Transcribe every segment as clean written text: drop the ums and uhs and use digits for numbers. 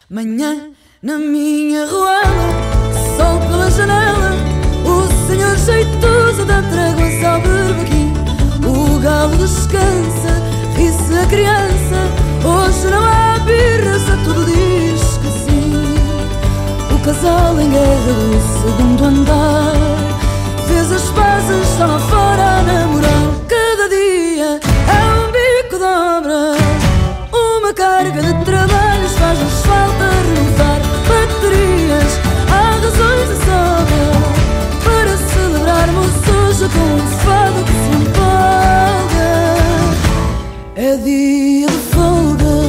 Manhã na minha ruela, sol pela janela, o senhor jeitoso dá tréguas ao berbequim. O galo descansa, ri-se a criança, hoje não há birras, a tudo diz que sim. O casal em guerra do segundo andar fez as pazes, está lá fora a namorar. Cada dia é um bico de obra, uma carga de trabalhos, faz-nos falta renovar baterias, há razões de sobra para celebrarmos hoje com um fado que se empolga. É dia de folga,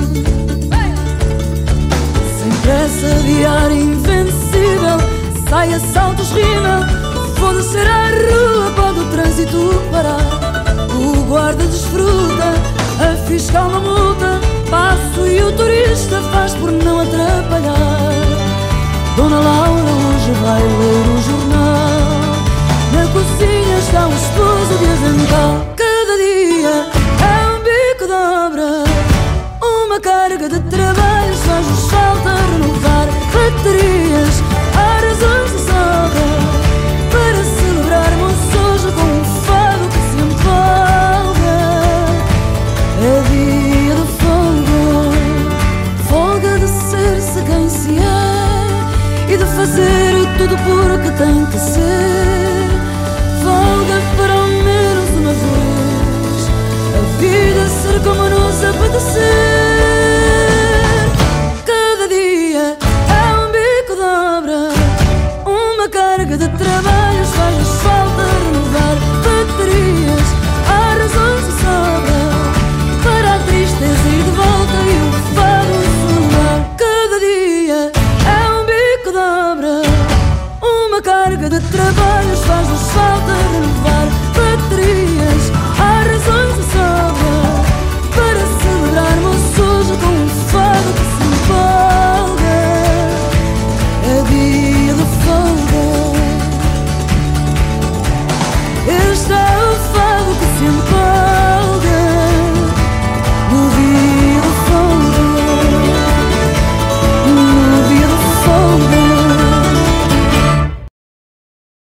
sem pressa, diário invencível, sai a saltos, rima, vou descer à rua, pode o trânsito parar. O guarda desfruta, a fiscal uma multa, passo e o turista faz por não atrapalhar. Dona Laura hoje vai ler o jornal, na cozinha está o esposo de avental. Cada dia é um bico de obra, uma carga de trabalhos, faz-nos falta renovar baterias, há razões de sobra para celebrarmos hoje com um fado que se empolga. É dia de folga, folga de ser-se quem se é e de fazer tudo porque tem que ser.